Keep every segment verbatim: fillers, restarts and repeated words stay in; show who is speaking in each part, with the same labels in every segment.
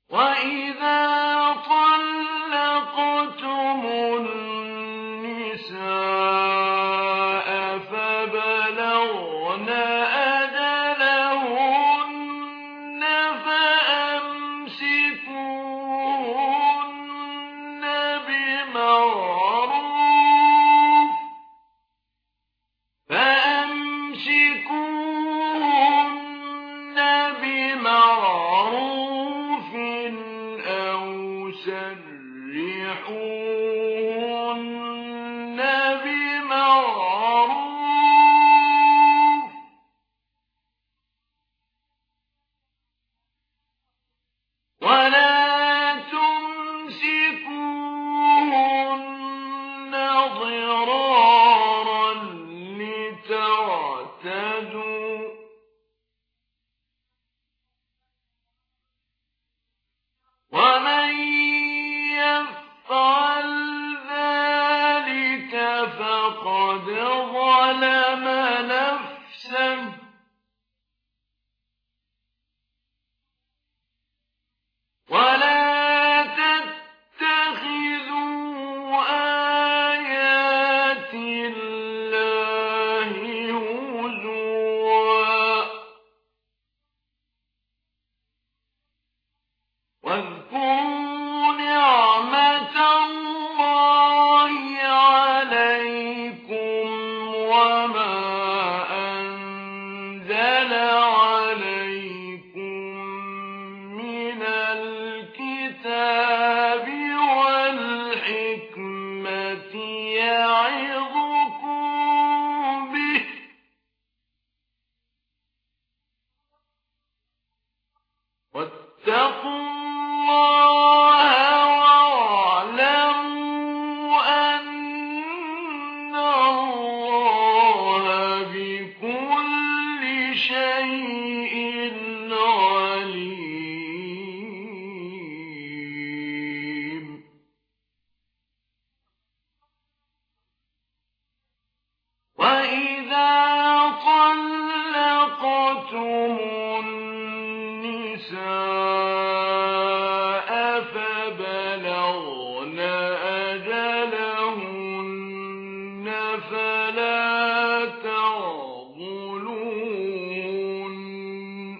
Speaker 1: وَإِذَا طَلَّقْتُمُ النِّسَاءَ فَبَلَغْنَ أَجَلَهُنَّ فَأَمْسِكُوهُنَّ بِمَعْرُوفٍ فَأَمْسِكُوهُنَّ بِمَعْرُوفٍ أَوْ سَرِّحُوهُنَّ بِمَعْرُوفٍ ۚ وَلَا تُمْسِكُوهُنَّ ضِرَارًا لِّتَعْتَدُوا ۚ وَمَن يَفْعَلْ ذَٰلِكَ فَقَدْ ظَلَمَ نَفْسَهُ ۚ وَلَا تَتَّخِذُوا آيَاتِ اللَّهِ هُزُوًا ۚ وَاذْكُرُوا نِعْمَةَ اللَّهِ عَلَيْكُمْ وَمَا أَنزَلَ عَلَيْكُم مِّنَ الْكِتَابِ وَالْحِكْمَةِ يَعِظُكُم بِهِ ۚ وَاتَّقُوا اللَّهَ وَاعْلَمُوا أَنَّ اللَّهَ بِكُلِّ شَيْءٍ عَلِيمٌ. وَإِذَا طَلَّقْتُمُ النِّسَاءَ فَبَلَغْنَ أَجَلَهُنَّ فَلَا تَعْضُلُوهُنَّ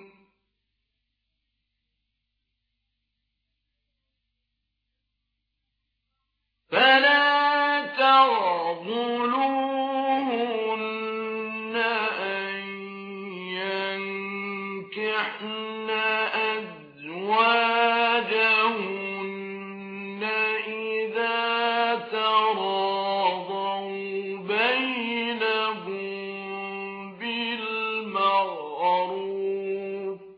Speaker 1: فَلَا تَعْضُلُوهُنَّ أَن يَنكِحْنَ أَزْوَاجَهُنَّ إِذَا تَرَاضَوْا بَيْنَهُم بِالْمَعْرُوفِ ۗ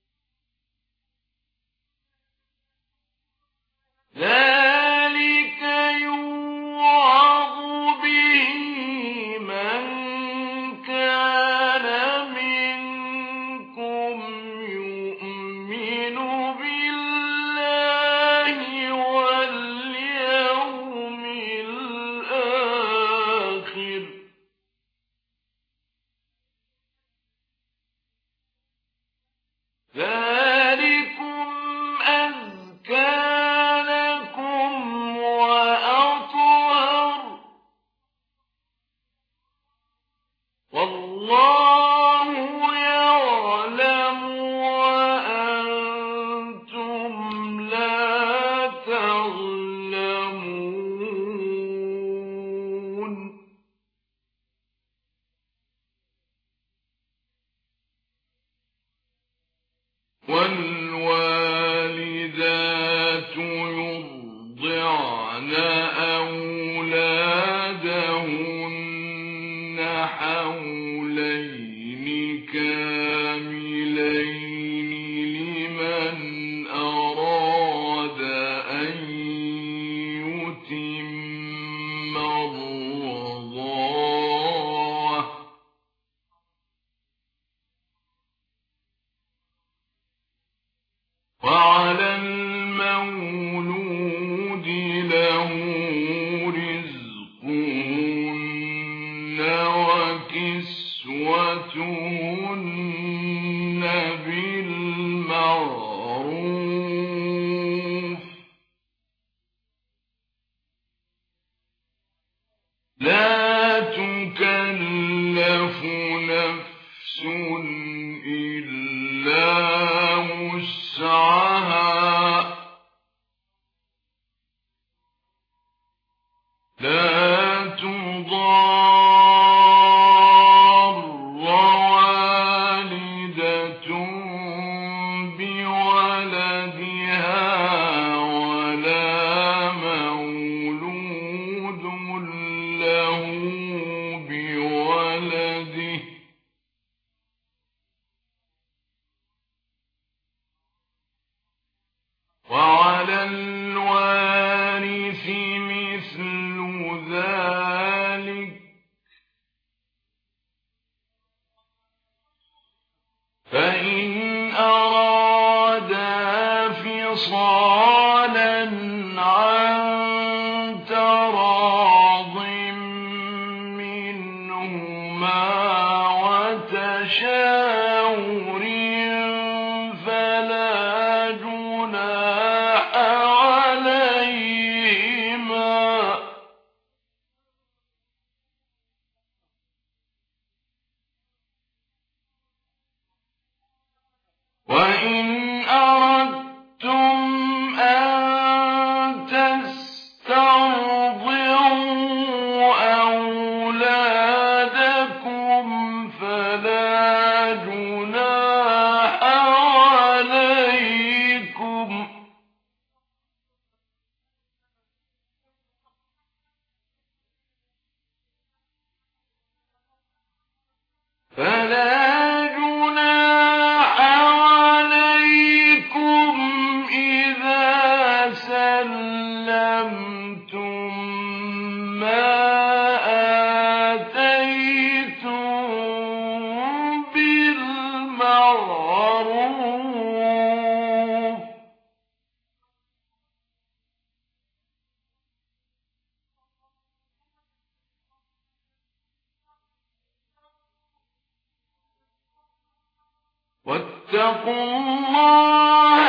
Speaker 1: ذَٰلِكَ يُوعَظُ بِهِ مَن كَانَ مِنكُمْ يُؤْمِنُ بِاللَّهِ وَالْيَوْمِ الْآخِرِ ۗ ذَٰلِكُمْ أَزْكَىٰ لَكُمْ وَأَطْهَرُ ۗ وَاللَّهُ يَعْلَمُ وَأَنتُمْ لَا تَعْلَمُونَ. وَالْوَالِدَاتُ يُرْضِعْنَ أَوْلَادَهُنَّ حَوْلَيْنِ كَامِلَيْنِ لِمَنْ أَرَادَ أَن يُتِمَّ الرَّضَاعَةَ ۚ وَعَلَى الْمَوْلُودِ لَهُ رِزْقُهُنَّ وَكِسْوَتُهُنَّ بِالْمَعْرُوفِ الوارث مثل ذلك فإن أرادا فصالا عن تراض منهما وتشاور فلا جناح عليهما وإن أردتم أن تسترضعوا أولادكم فلا جناح عليكم فلا جناح عليكم إذا سلمتم ما آتيتم بالمعروف واتقوا الله